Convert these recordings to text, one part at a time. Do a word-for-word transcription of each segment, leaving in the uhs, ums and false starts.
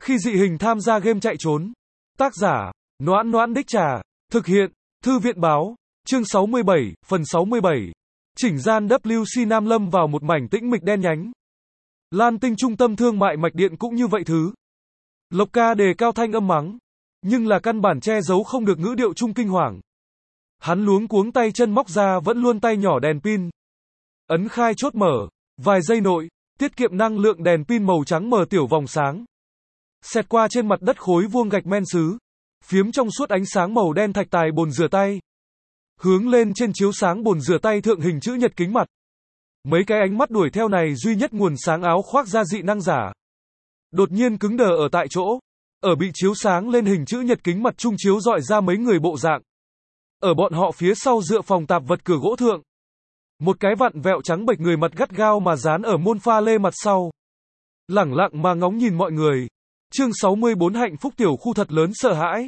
Khi dị hình tham gia game chạy trốn. Tác giả, Noãn Noãn Đích Trà. Thực hiện, Thư viện Báo. Chương sáu mươi bảy, phần sáu mươi bảy. Chỉnh gian W C Nam lâm vào một mảnh tĩnh mịch đen nhánh. Lan Tinh trung tâm thương mại mạch điện cũng như vậy thứ. Lộc Ca đề cao thanh âm mắng, nhưng là căn bản che giấu không được ngữ điệu trung kinh hoàng. Hắn luống cuống tay chân móc ra vẫn luôn tay nhỏ đèn pin. Ấn khai chốt mở, vài giây nội, tiết kiệm năng lượng đèn pin màu trắng mở tiểu vòng sáng. Xẹt qua trên mặt đất khối vuông gạch men sứ, phiếm trong suốt ánh sáng màu đen thạch tài bồn rửa tay. Hướng lên trên chiếu sáng bồn rửa tay thượng hình chữ nhật kính mặt. Mấy cái ánh mắt đuổi theo này duy nhất nguồn sáng áo khoác da dị năng giả. Đột nhiên cứng đờ ở tại chỗ, ở bị chiếu sáng lên hình chữ nhật kính mặt trung chiếu dọi ra mấy người bộ dạng. Ở bọn họ phía sau dựa phòng tạp vật cửa gỗ thượng. Một cái vặn vẹo trắng bệch người mặt gắt gao mà dán ở môn pha lê mặt sau. Lẳng lặng mà ngóng nhìn mọi người. Chương sáu mươi bốn hạnh phúc tiểu khu thật lớn sợ hãi.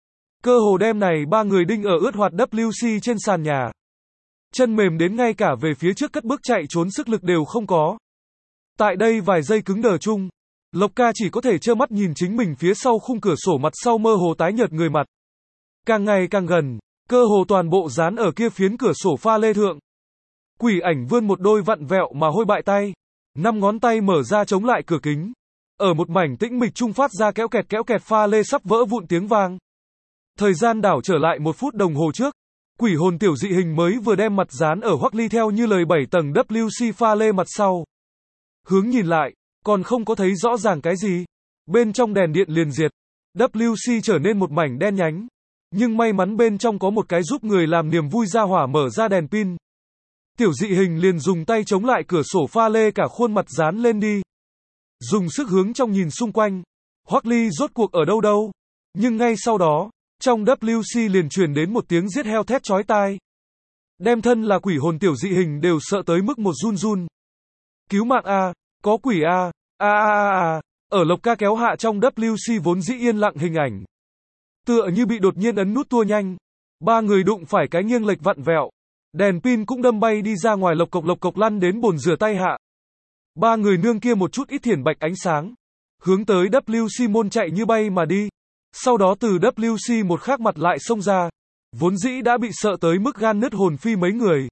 Cơ hồ đêm này ba người đinh ở ướt hoạt W C trên sàn nhà. Chân mềm đến ngay cả về phía trước cất bước chạy trốn sức lực đều không có. Tại đây vài giây cứng đờ chung, Lộc Ca chỉ có thể trơ mắt nhìn chính mình phía sau khung cửa sổ mặt sau mơ hồ tái nhợt người mặt. Càng ngày càng gần, cơ hồ toàn bộ dán ở kia phiến cửa sổ pha lê thượng. Quỷ ảnh vươn một đôi vặn vẹo mà hôi bại tay, năm ngón tay mở ra chống lại cửa kính. Ở một mảnh tĩnh mịch trung phát ra kéo kẹt kéo kẹt pha lê sắp vỡ vụn tiếng vang. Thời gian đảo trở lại một phút đồng hồ trước. Quỷ hồn tiểu dị hình mới vừa đem mặt dán ở Hoắc Ly theo như lời bảy tầng W C pha lê mặt sau. Hướng nhìn lại, còn không có thấy rõ ràng cái gì. Bên trong đèn điện liền diệt. W C trở nên một mảnh đen nhánh. Nhưng may mắn bên trong có một cái giúp người làm niềm vui ra hỏa mở ra đèn pin. Tiểu dị hình liền dùng tay chống lại cửa sổ pha lê cả khuôn mặt dán lên đi. Dùng sức hướng trong nhìn xung quanh. Hoắc Ly rốt cuộc ở đâu đâu. Nhưng ngay sau đó, trong W C liền truyền đến một tiếng giết heo thét chói tai. Đem thân là quỷ hồn tiểu dị hình đều sợ tới mức một run run. Cứu mạng a, có quỷ a, a a a a, ở Lộc Ca kéo hạ trong W C vốn dĩ yên lặng hình ảnh. Tựa như bị đột nhiên ấn nút tua nhanh. Ba người đụng phải cái nghiêng lệch vặn vẹo. Đèn pin cũng đâm bay đi ra ngoài lộc cộc lộc cộc lăn đến bồn rửa tay hạ. Ba người nương kia một chút ít thiển bạch ánh sáng. Hướng tới W C môn chạy như bay mà đi. Sau đó từ W C một khác mặt lại xông ra. Vốn dĩ đã bị sợ tới mức gan nứt hồn phi mấy người.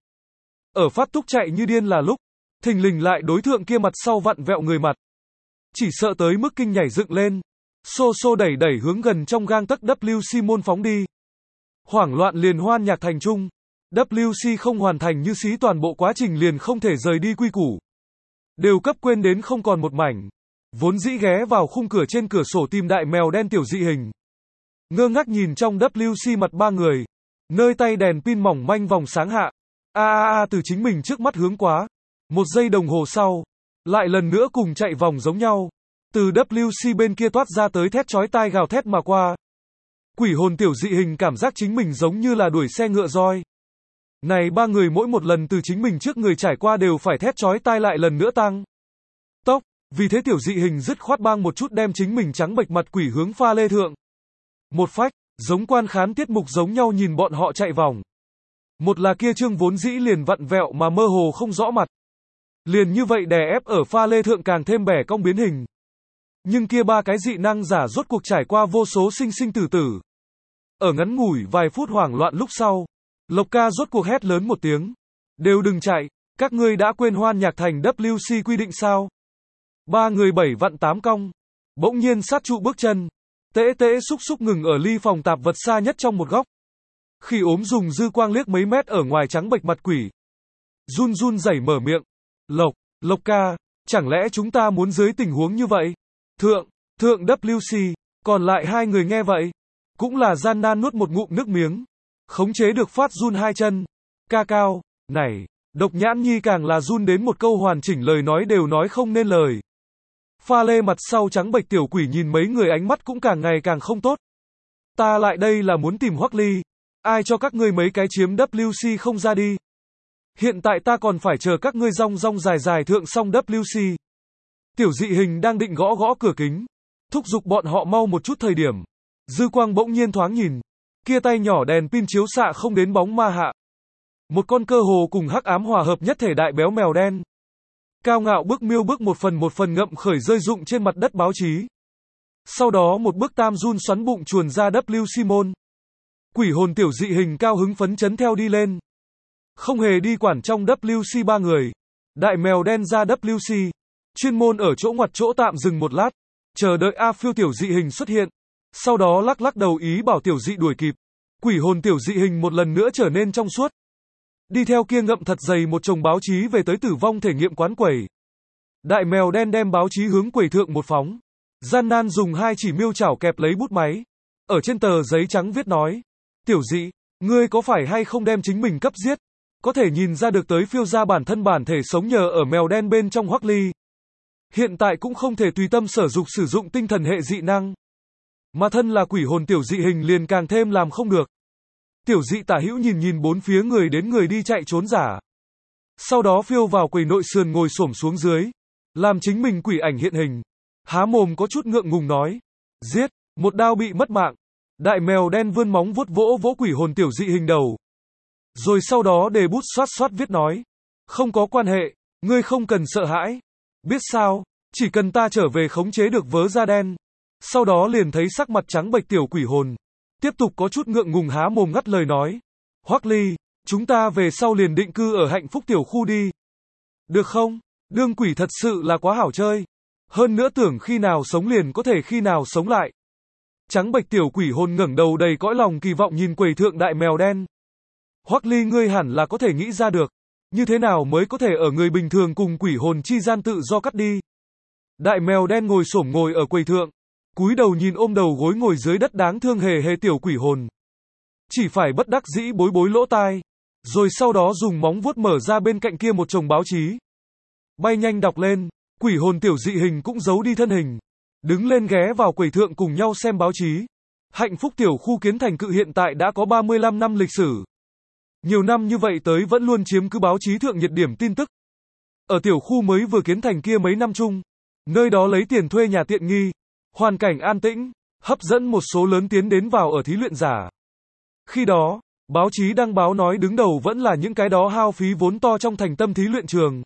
Ở phát túc chạy như điên là lúc. Thình lình lại đối thượng kia mặt sau vặn vẹo người mặt. Chỉ sợ tới mức kinh nhảy dựng lên. Xô xô đẩy đẩy hướng gần trong gang tấc W C môn phóng đi. Hoảng loạn liền hoan nhạc thành trung. W C không hoàn thành như xí toàn bộ quá trình liền không thể rời đi quy củ. Đều cấp quên đến không còn một mảnh. Vốn dĩ ghé vào khung cửa trên cửa sổ tìm đại mèo đen tiểu dị hình. Ngơ ngác nhìn trong W C mặt ba người. Nơi tay đèn pin mỏng manh vòng sáng hạ. A a a từ chính mình trước mắt hướng quá. Một giây đồng hồ sau. Lại lần nữa cùng chạy vòng giống nhau. Từ W C bên kia toát ra tới thét chói tai gào thét mà qua. Quỷ hồn tiểu dị hình cảm giác chính mình giống như là đuổi xe ngựa roi. Này ba người mỗi một lần từ chính mình trước người trải qua đều phải thét chói tai lại lần nữa tăng tốc, vì thế tiểu dị hình dứt khoát bang một chút đem chính mình trắng bệch mặt quỷ hướng pha lê thượng. Một phách, giống quan khán tiết mục giống nhau nhìn bọn họ chạy vòng. Một là kia trương vốn dĩ liền vặn vẹo mà mơ hồ không rõ mặt. Liền như vậy đè ép ở pha lê thượng càng thêm bẻ cong biến hình. Nhưng kia ba cái dị năng giả rốt cuộc trải qua vô số sinh sinh tử tử. Ở ngắn ngủi vài phút hoảng loạn lúc sau. Lộc Ca rốt cuộc hét lớn một tiếng. Đều đừng chạy, các ngươi đã quên hoan nhạc thành W C quy định sao? Ba người bảy vặn tám cong. Bỗng nhiên sát trụ bước chân. Tễ tễ xúc xúc ngừng ở ly phòng tạp vật xa nhất trong một góc. Khi ốm dùng dư quang liếc mấy mét ở ngoài trắng bệch mặt quỷ. Run run rẩy mở miệng. Lộc, Lộc Ca, chẳng lẽ chúng ta muốn dưới tình huống như vậy? Thượng, thượng W C, còn lại hai người nghe vậy. Cũng là gian nan nuốt một ngụm nước miếng. Khống chế được phát run hai chân. Ca cao, này, Độc Nhãn Nhi càng là run đến một câu hoàn chỉnh lời nói đều nói không nên lời. Pha lê mặt sau trắng bệch tiểu quỷ nhìn mấy người ánh mắt cũng càng ngày càng không tốt. Ta lại đây là muốn tìm Hoắc Ly. Ai cho các ngươi mấy cái chiếm W C không ra đi. Hiện tại ta còn phải chờ các ngươi rong rong dài dài thượng xong W C. Tiểu dị hình đang định gõ gõ cửa kính. Thúc giục bọn họ mau một chút thời điểm. Dư quang bỗng nhiên thoáng nhìn. Kia tay nhỏ đèn pin chiếu xạ không đến bóng ma hạ. Một con cơ hồ cùng hắc ám hòa hợp nhất thể đại béo mèo đen. Cao ngạo bước miêu bước một phần một phần ngậm khởi rơi rụng trên mặt đất báo chí. Sau đó một bức tam run xoắn bụng chuồn ra W C môn. Quỷ hồn tiểu dị hình cao hứng phấn chấn theo đi lên. Không hề đi quản trong W C ba người. Đại mèo đen ra W C. Chuyên môn ở chỗ ngoặt chỗ tạm dừng một lát. Chờ đợi A phiêu tiểu dị hình xuất hiện. Sau đó lắc lắc đầu ý bảo tiểu dị đuổi kịp. Quỷ hồn tiểu dị hình một lần nữa trở nên trong suốt. Đi theo kia ngậm thật dày một chồng báo chí về tới tử vong thể nghiệm quán quẩy. Đại mèo đen đem báo chí hướng quầy thượng một phóng. Gian nan dùng hai chỉ miêu chảo kẹp lấy bút máy. Ở trên tờ giấy trắng viết nói. Tiểu dị, ngươi có phải hay không đem chính mình cấp giết? Có thể nhìn ra được tới phiêu ra bản thân bản thể sống nhờ ở mèo đen bên trong Hoắc Ly. Hiện tại cũng không thể tùy tâm sở dục sử dụng tinh thần hệ dị năng. Mà thân là quỷ hồn tiểu dị hình liền càng thêm làm không được. Tiểu dị tả hữu nhìn nhìn bốn phía người đến người đi chạy trốn giả. Sau đó phiêu vào quầy nội sườn ngồi xổm xuống dưới. Làm chính mình quỷ ảnh hiện hình. Há mồm có chút ngượng ngùng nói. Giết, một đao bị mất mạng. Đại mèo đen vươn móng vuốt vỗ vỗ quỷ hồn tiểu dị hình đầu. Rồi sau đó đề bút xoát xoát viết nói. Không có quan hệ, ngươi không cần sợ hãi. Biết sao, chỉ cần ta trở về khống chế được vớ da đen. Sau đó liền thấy sắc mặt trắng bệch tiểu quỷ hồn. Tiếp tục có chút ngượng ngùng há mồm ngắt lời nói. Hoắc Ly, chúng ta về sau liền định cư ở hạnh phúc tiểu khu đi. Được không? Đương quỷ thật sự là quá hảo chơi. Hơn nữa tưởng khi nào sống liền có thể khi nào sống lại. Trắng bệch tiểu quỷ hồn ngẩng đầu đầy cõi lòng kỳ vọng nhìn quầy thượng đại mèo đen. Hoắc Ly ngươi hẳn là có thể nghĩ ra được. Như thế nào mới có thể ở người bình thường cùng quỷ hồn chi gian tự do cắt đi. Đại mèo đen ngồi xổm ngồi ở quầy thượng. Cúi đầu nhìn ôm đầu gối ngồi dưới đất đáng thương hề hề tiểu quỷ hồn. Chỉ phải bất đắc dĩ bối bối lỗ tai. Rồi sau đó dùng móng vuốt mở ra bên cạnh kia một chồng báo chí. Bay nhanh đọc lên, quỷ hồn tiểu dị hình cũng giấu đi thân hình. Đứng lên ghé vào quầy thượng cùng nhau xem báo chí. Hạnh phúc tiểu khu kiến thành cự hiện tại đã có ba mươi lăm năm lịch sử. Nhiều năm như vậy tới vẫn luôn chiếm cứ báo chí thượng nhiệt điểm tin tức. Ở tiểu khu mới vừa kiến thành kia mấy năm chung, nơi đó lấy tiền thuê nhà tiện nghi, hoàn cảnh an tĩnh, hấp dẫn một số lớn tiến đến vào ở thí luyện giả. Khi đó, báo chí đăng báo nói đứng đầu vẫn là những cái đó hao phí vốn to trong thành tâm thí luyện trường.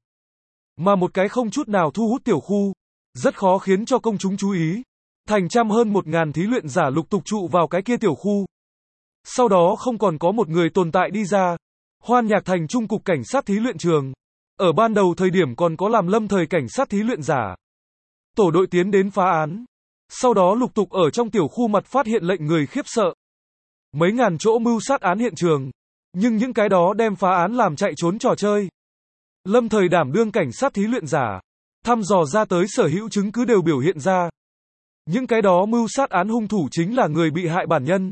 Mà một cái không chút nào thu hút tiểu khu, rất khó khiến cho công chúng chú ý. Thành trăm hơn một ngàn thí luyện giả lục tục trụ vào cái kia tiểu khu. Sau đó không còn có một người tồn tại đi ra. Hoan Nhạc thành trung cục cảnh sát thí luyện trường. Ở ban đầu thời điểm còn có làm lâm thời cảnh sát thí luyện giả. Tổ đội tiến đến phá án. Sau đó lục tục ở trong tiểu khu mặt phát hiện lệnh người khiếp sợ. Mấy ngàn chỗ mưu sát án hiện trường. Nhưng những cái đó đem phá án làm chạy trốn trò chơi. Lâm thời đảm đương cảnh sát thí luyện giả. Thăm dò ra tới sở hữu chứng cứ đều biểu hiện ra. Những cái đó mưu sát án hung thủ chính là người bị hại bản nhân.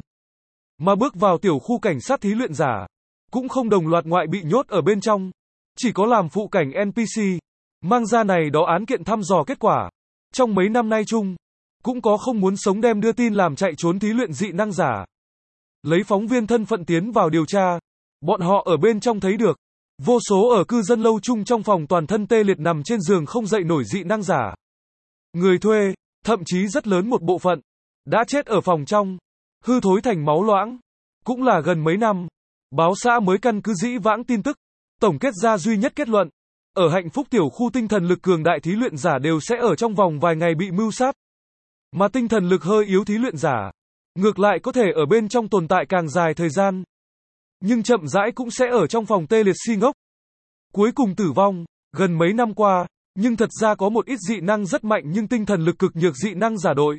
Mà bước vào tiểu khu cảnh sát thí luyện giả. Cũng không đồng loạt ngoại bị nhốt ở bên trong. Chỉ có làm phụ cảnh en pê xê. Mang ra này đó án kiện thăm dò kết quả. Trong mấy năm nay chung. Cũng có không muốn sống đem đưa tin làm chạy trốn thí luyện dị năng giả. Lấy phóng viên thân phận tiến vào điều tra. Bọn họ ở bên trong thấy được. Vô số ở cư dân lâu chung trong phòng toàn thân tê liệt nằm trên giường không dậy nổi dị năng giả. Người thuê, thậm chí rất lớn một bộ phận. Đã chết ở phòng trong. Hư thối thành máu loãng. Cũng là gần mấy năm. Báo xã mới căn cứ dĩ vãng tin tức. Tổng kết ra duy nhất kết luận. Ở hạnh phúc tiểu khu tinh thần lực cường đại thí luyện giả đều sẽ ở trong vòng vài ngày bị mưu sát. Mà tinh thần lực hơi yếu thí luyện giả. Ngược lại có thể ở bên trong tồn tại càng dài thời gian. Nhưng chậm rãi cũng sẽ ở trong phòng tê liệt si ngốc. Cuối cùng tử vong. Gần mấy năm qua. Nhưng thật ra có một ít dị năng rất mạnh nhưng tinh thần lực cực nhược dị năng giả đội.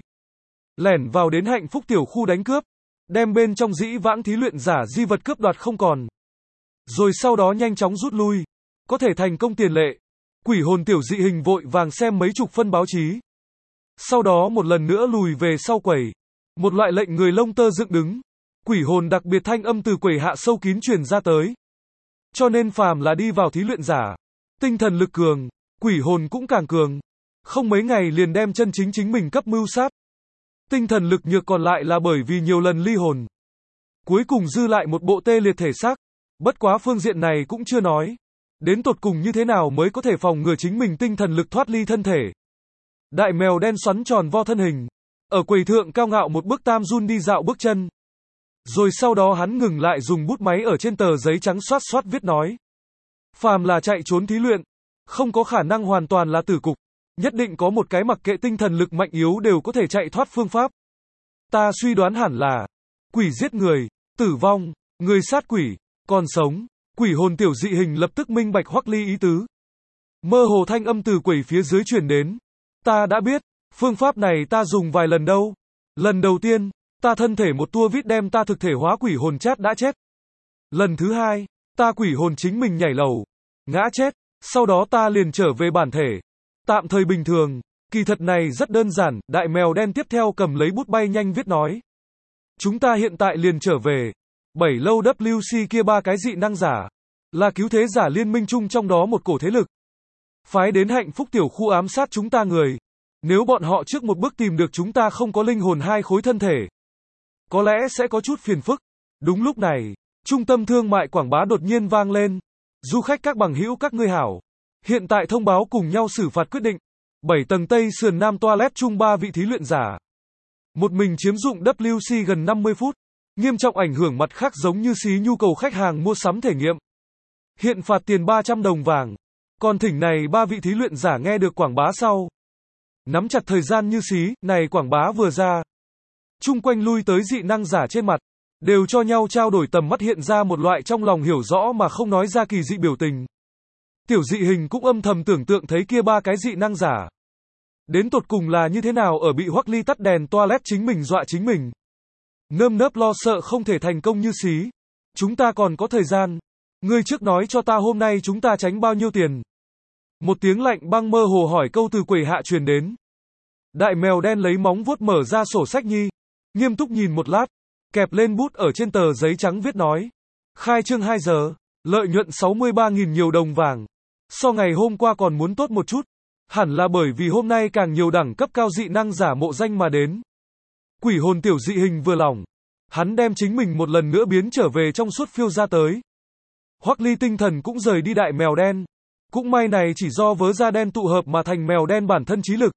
Lẻn vào đến hạnh phúc tiểu khu đánh cướp. Đem bên trong dĩ vãng thí luyện giả di vật cướp đoạt không còn. Rồi sau đó nhanh chóng rút lui. Có thể thành công tiền lệ. Quỷ hồn tiểu dị hình vội vàng xem mấy chục phân báo chí. Sau đó một lần nữa lùi về sau quầy. Một loại lệnh người lông tơ dựng đứng. Quỷ hồn đặc biệt thanh âm từ quầy hạ sâu kín truyền ra tới. Cho nên phàm là đi vào thí luyện giả. Tinh thần lực cường. Quỷ hồn cũng càng cường. Không mấy ngày liền đem chân chính chính mình cấp mưu sát. Tinh thần lực nhược còn lại là bởi vì nhiều lần ly hồn. Cuối cùng dư lại một bộ tê liệt thể xác. Bất quá phương diện này cũng chưa nói. Đến tột cùng như thế nào mới có thể phòng ngừa chính mình tinh thần lực thoát ly thân thể. Đại mèo đen xoắn tròn vo thân hình. Ở quầy thượng cao ngạo một bước tam run đi dạo bước chân. Rồi sau đó hắn ngừng lại dùng bút máy ở trên tờ giấy trắng xoát xoát viết nói. Phàm là chạy trốn thí luyện. Không có khả năng hoàn toàn là tử cục. Nhất định có một cái mặc kệ tinh thần lực mạnh yếu đều có thể chạy thoát phương pháp. Ta suy đoán hẳn là quỷ giết người, tử vong, người sát quỷ, còn sống. Quỷ hồn tiểu dị hình lập tức minh bạch Hoắc Ly ý tứ. Mơ hồ thanh âm từ quỷ phía dưới truyền đến. Ta đã biết, phương pháp này ta dùng vài lần đâu. Lần đầu tiên, ta thân thể một tua vít đem ta thực thể hóa quỷ hồn chát đã chết. Lần thứ hai, ta quỷ hồn chính mình nhảy lầu, ngã chết, sau đó ta liền trở về bản thể. Tạm thời bình thường, kỳ thật này rất đơn giản, đại mèo đen tiếp theo cầm lấy bút bay nhanh viết nói. Chúng ta hiện tại liền trở về. Bảy lâu W C kia ba cái dị năng giả, là cứu thế giả liên minh chung trong đó một cổ thế lực. Phái đến hạnh phúc tiểu khu ám sát chúng ta người. Nếu bọn họ trước một bước tìm được chúng ta không có linh hồn hai khối thân thể, có lẽ sẽ có chút phiền phức. Đúng lúc này, trung tâm thương mại quảng bá đột nhiên vang lên. Du khách các bằng hữu các ngươi hảo. Hiện tại thông báo cùng nhau xử phạt quyết định. bảy tầng Tây sườn Nam toilet chung ba vị thí luyện giả. Một mình chiếm dụng W C gần năm mươi phút. Nghiêm trọng ảnh hưởng mặt khác giống như xí nhu cầu khách hàng mua sắm thể nghiệm. Hiện phạt tiền ba trăm đồng vàng. Còn thỉnh này ba vị thí luyện giả nghe được quảng bá sau. Nắm chặt thời gian như xí, này quảng bá vừa ra. Chung quanh lui tới dị năng giả trên mặt. Đều cho nhau trao đổi tầm mắt hiện ra một loại trong lòng hiểu rõ mà không nói ra kỳ dị biểu tình. Tiểu dị hình cũng âm thầm tưởng tượng thấy kia ba cái dị năng giả. Đến tột cùng là như thế nào ở bị Hoắc Ly tắt đèn toilet chính mình dọa chính mình. Nơm nớp lo sợ không thể thành công như xí. Chúng ta còn có thời gian. Ngươi trước nói cho ta hôm nay chúng ta tránh bao nhiêu tiền. Một tiếng lạnh băng mơ hồ hỏi câu từ quầy hạ truyền đến. Đại mèo đen lấy móng vuốt mở ra sổ sách nhi. Nghiêm túc nhìn một lát. Kẹp lên bút ở trên tờ giấy trắng viết nói. Khai trương hai giờ. Lợi nhuận sáu mươi ba nghìn nhiều đồng vàng. So ngày hôm qua còn muốn tốt một chút. Hẳn là bởi vì hôm nay càng nhiều đẳng cấp cao dị năng giả mộ danh mà đến. Quỷ hồn tiểu dị hình vừa lòng. Hắn đem chính mình một lần nữa biến trở về trong suốt phiêu ra tới. Hoắc Ly tinh thần cũng rời đi đại mèo đen. Cũng may này chỉ do vớ da đen tụ hợp mà thành mèo đen bản thân trí lực.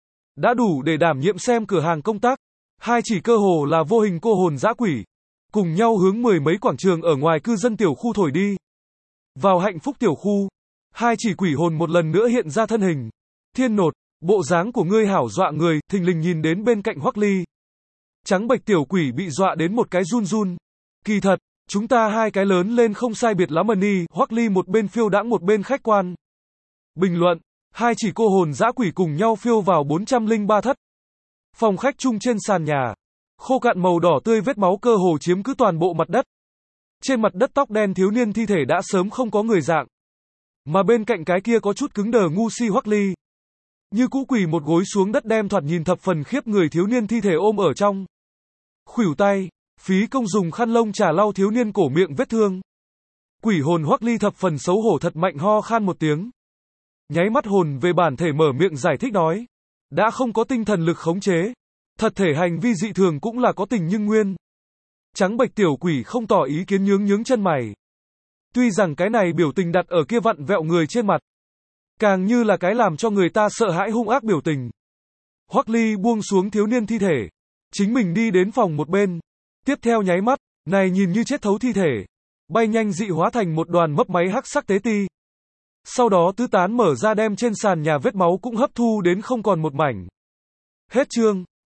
Đã đủ để đảm nhiệm xem cửa hàng công tác. Hai chỉ cơ hồ là vô hình cô hồn dã quỷ. Cùng nhau hướng mười mấy quảng trường ở ngoài cư dân tiểu khu thổi đi. Vào hạnh phúc tiểu khu. Hai chỉ quỷ hồn một lần nữa hiện ra thân hình. Thiên nột, bộ dáng của ngươi hảo dọa người, thình lình nhìn đến bên cạnh Hoắc Ly. Trắng bệch tiểu quỷ bị dọa đến một cái run run. Kỳ thật, chúng ta hai cái lớn lên không sai biệt lắm mani, Hoắc Ly một bên phiêu đãng một bên khách quan. Bình luận, hai chỉ cô hồn dã quỷ cùng nhau phiêu vào bốn trăm lẻ ba thất. Phòng khách chung trên sàn nhà. Khô cạn màu đỏ tươi vết máu cơ hồ chiếm cứ toàn bộ mặt đất. Trên mặt đất tóc đen thiếu niên thi thể đã sớm không có người dạng. Mà bên cạnh cái kia có chút cứng đờ ngu si Hoắc Ly. Như cũ quỳ một gối xuống đất đem thoạt nhìn thập phần khiếp người thiếu niên thi thể ôm ở trong. Khuỷu tay, phí công dùng khăn lông trà lau thiếu niên cổ miệng vết thương. Quỷ hồn Hoắc Ly thập phần xấu hổ thật mạnh ho khan một tiếng. Nháy mắt hồn về bản thể mở miệng giải thích nói. Đã không có tinh thần lực khống chế. Thật thể hành vi dị thường cũng là có tình nhưng nguyên. Trắng bệch tiểu quỷ không tỏ ý kiến nhướng nhướng chân mày. Tuy rằng cái này biểu tình đặt ở kia vặn vẹo người trên mặt. Càng như là cái làm cho người ta sợ hãi hung ác biểu tình. Hoắc Ly buông xuống thiếu niên thi thể. Chính mình đi đến phòng một bên. Tiếp theo nháy mắt, này nhìn như chết thấu thi thể. Bay nhanh dị hóa thành một đoàn mấp máy hắc sắc tế ti. Sau đó tứ tán mở ra đem trên sàn nhà vết máu cũng hấp thu đến không còn một mảnh. Hết chương.